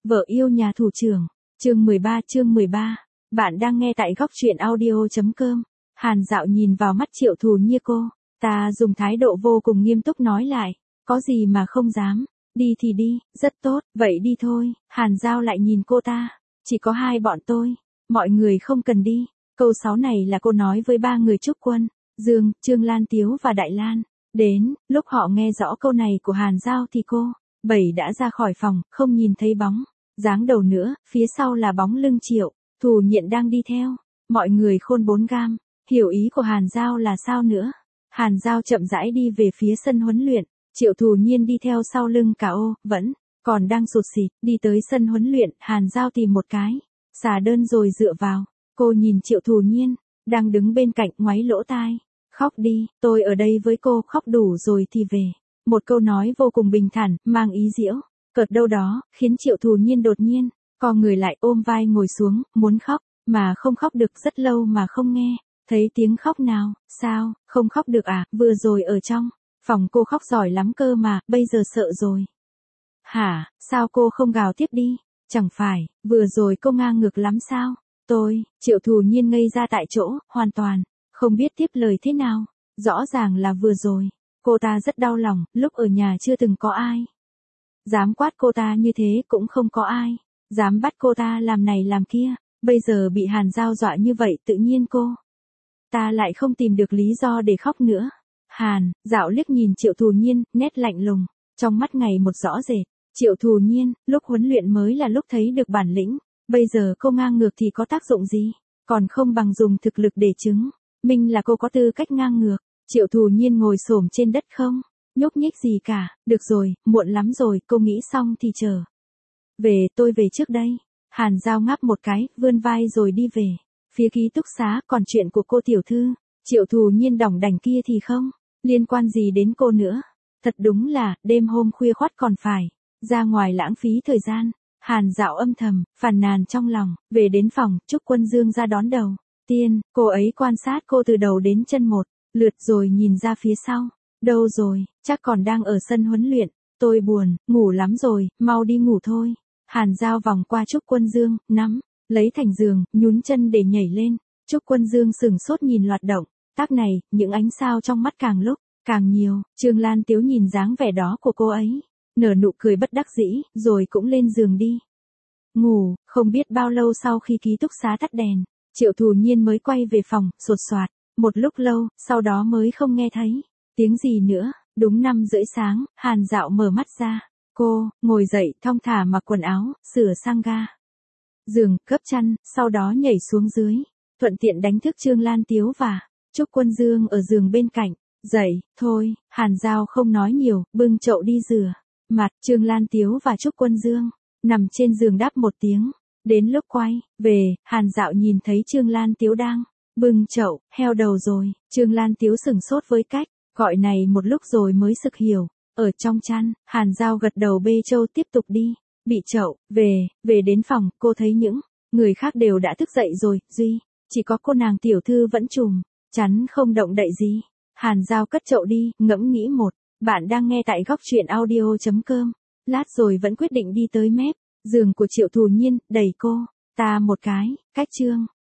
Vợ yêu nhà thủ trưởng. Chương 13. Bạn đang nghe tại góc truyện audio.com. Hàn Dạo nhìn vào mắt Triệu Thù Nhiên cô. Ta dùng thái độ vô cùng nghiêm túc nói lại. Có gì mà không dám. Đi thì đi, rất tốt, vậy đi thôi. Hàn Dạo lại nhìn cô ta. Chỉ có hai bọn tôi. Mọi người không cần đi. Câu 6 này là cô nói với ba người Trúc Quân, Dương, Trương Lan Tiếu và Đại Lan. Đến, lúc họ nghe rõ câu này của Hàn Dạo thì cô, Bảy đã ra khỏi phòng, không nhìn thấy bóng dáng đầu nữa, phía sau là bóng lưng Triệu Thù Nhiên đang đi theo. Mọi người khôn 4 gam, hiểu ý của Hàn Dạo là sao nữa. Hàn Dạo chậm rãi đi về phía sân huấn luyện, Triệu Thù Nhiên đi theo sau lưng cả ô, vẫn còn đang sụt sịt, đi tới sân huấn luyện, Hàn Dạo tìm một cái xà đơn rồi dựa vào. Cô nhìn Triệu Thù Nhiên, đang đứng bên cạnh ngoáy lỗ tai. Khóc đi, tôi ở đây với cô, khóc đủ rồi thì về. Một câu nói vô cùng bình thản, mang ý giễu cợt đâu đó, khiến Triệu Thù Nhiên đột nhiên co người lại ôm vai ngồi xuống, muốn khóc, mà không khóc được, rất lâu mà không nghe thấy tiếng khóc nào. Sao, không khóc được à, vừa rồi ở trong phòng cô khóc giỏi lắm cơ mà, bây giờ sợ rồi. Hả, sao cô không gào tiếp đi, chẳng phải, vừa rồi cô ngang ngược lắm sao? Triệu Thù Nhiên ngây ra tại chỗ, hoàn toàn không biết tiếp lời thế nào. Rõ ràng là vừa rồi, cô ta rất đau lòng, lúc ở nhà chưa từng có ai dám quát cô ta như thế, cũng không có ai dám bắt cô ta làm này làm kia. Bây giờ bị Hàn Dạo dọa như vậy, tự nhiên cô ta lại không tìm được lý do để khóc nữa. Hàn Dạo liếc nhìn Triệu Thù Nhiên, nét lạnh lùng trong mắt ngày một rõ rệt. Triệu Thù Nhiên, lúc huấn luyện mới là lúc thấy được bản lĩnh, bây giờ cô ngang ngược thì có tác dụng gì, còn không bằng dùng thực lực để chứng minh là cô có tư cách ngang ngược. Triệu Thù Nhiên ngồi xổm trên đất không nhúc nhích gì cả. Được rồi, muộn lắm rồi, cô nghĩ xong thì chờ về, tôi về trước đây. Hàn Dạo ngáp một cái, vươn vai rồi đi về phía ký túc xá. Còn chuyện của cô tiểu thư Triệu Thù Nhiên đỏng đảnh kia thì không liên quan gì đến cô nữa. Thật đúng là, đêm hôm khuya khoắt còn phải ra ngoài lãng phí thời gian. Hàn Dạo âm thầm phàn nàn trong lòng. Về đến phòng, Trúc Quân Dương ra đón đầu tiên. Cô ấy quan sát cô từ đầu đến chân một lượt rồi nhìn ra phía sau. Đâu rồi, chắc còn đang ở sân huấn luyện. Tôi buồn, ngủ lắm rồi, mau đi ngủ thôi. Hàn Dạo vòng qua Trúc Quân Dương, nắm lấy thành giường, nhún chân để nhảy lên. Trúc Quân Dương sửng sốt nhìn loạt động tác này, những ánh sao trong mắt càng lúc càng nhiều. Trương Lan Tiếu nhìn dáng vẻ đó của cô ấy, nở nụ cười bất đắc dĩ, rồi cũng lên giường đi ngủ. Không biết bao lâu sau khi ký túc xá tắt đèn, Triệu Thù Nhiên mới quay về phòng, sột soạt một lúc lâu, sau đó mới không nghe thấy tiếng gì nữa. Đúng 5:30 sáng, Hàn Dạo mở mắt ra. Cô ngồi dậy, thong thả mặc quần áo, sửa sang ga giường, gấp chăn, sau đó nhảy xuống dưới, thuận tiện đánh thức Trương Lan Tiếu và Trúc Quân Dương ở giường bên cạnh. Dậy thôi. Hàn Dạo không nói nhiều, bưng chậu đi rửa mặt. Trương Lan Tiếu và Trúc Quân Dương nằm trên giường đáp một tiếng. Đến lúc quay về, Hàn Dạo nhìn thấy Trương Lan Tiếu đang bưng chậu, heo đầu rồi. Trương Lan Tiếu sửng sốt với cách gọi này một lúc rồi mới sực hiểu. Ở trong chăn, Hàn Dạo gật đầu bê trâu tiếp tục đi bị chậu. Về đến phòng, cô thấy những người khác đều đã thức dậy rồi, duy chỉ có cô nàng tiểu thư vẫn trùm chắn không động đậy gì. Hàn Dạo cất chậu đi, ngẫm nghĩ một. Bạn đang nghe tại góc truyện audio.com. Lát rồi vẫn quyết định đi tới mép giường của Triệu Thù Nhiên, đẩy cô ta một cái, cách Trương